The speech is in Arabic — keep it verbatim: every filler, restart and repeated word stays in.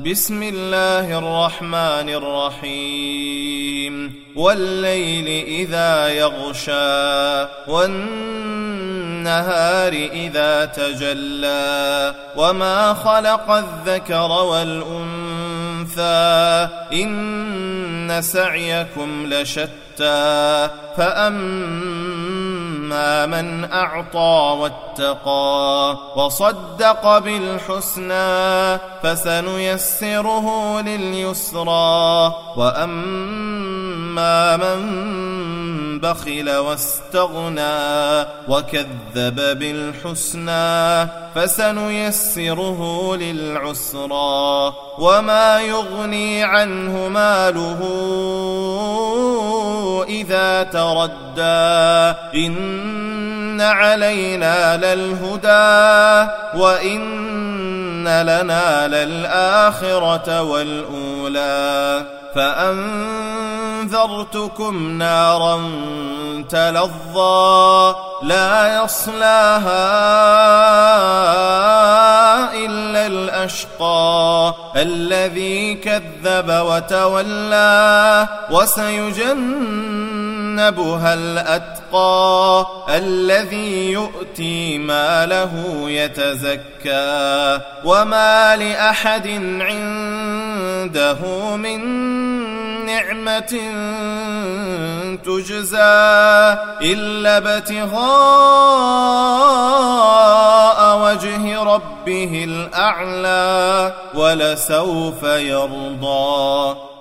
بسم الله الرحمن الرحيم والليل إذا يغشى والنهار إذا تجلى وما خلق الذكر والأنثى إن سعيكم لشتى فأما من أعطى واتقى وصدق بالحسنى فسنيسره لليسرى وأما من بخل واستغنى وكذب بالحسنى فسنيسره للعسرى وما يغني عنه ماله إذا تردى إن علينا للهدى وإن لنا للآخرة والأولى فأنذرتكم نارا تلظى لا يصلاها إلا الأشقى الذي كذب وتولى وسيجنبها الأتقى الذي يؤتي ماله يتزكى وما لأحد عنده من نعمة تجزى إلا ابتغاء وجه ربه الأعلى ولسوف يرضى.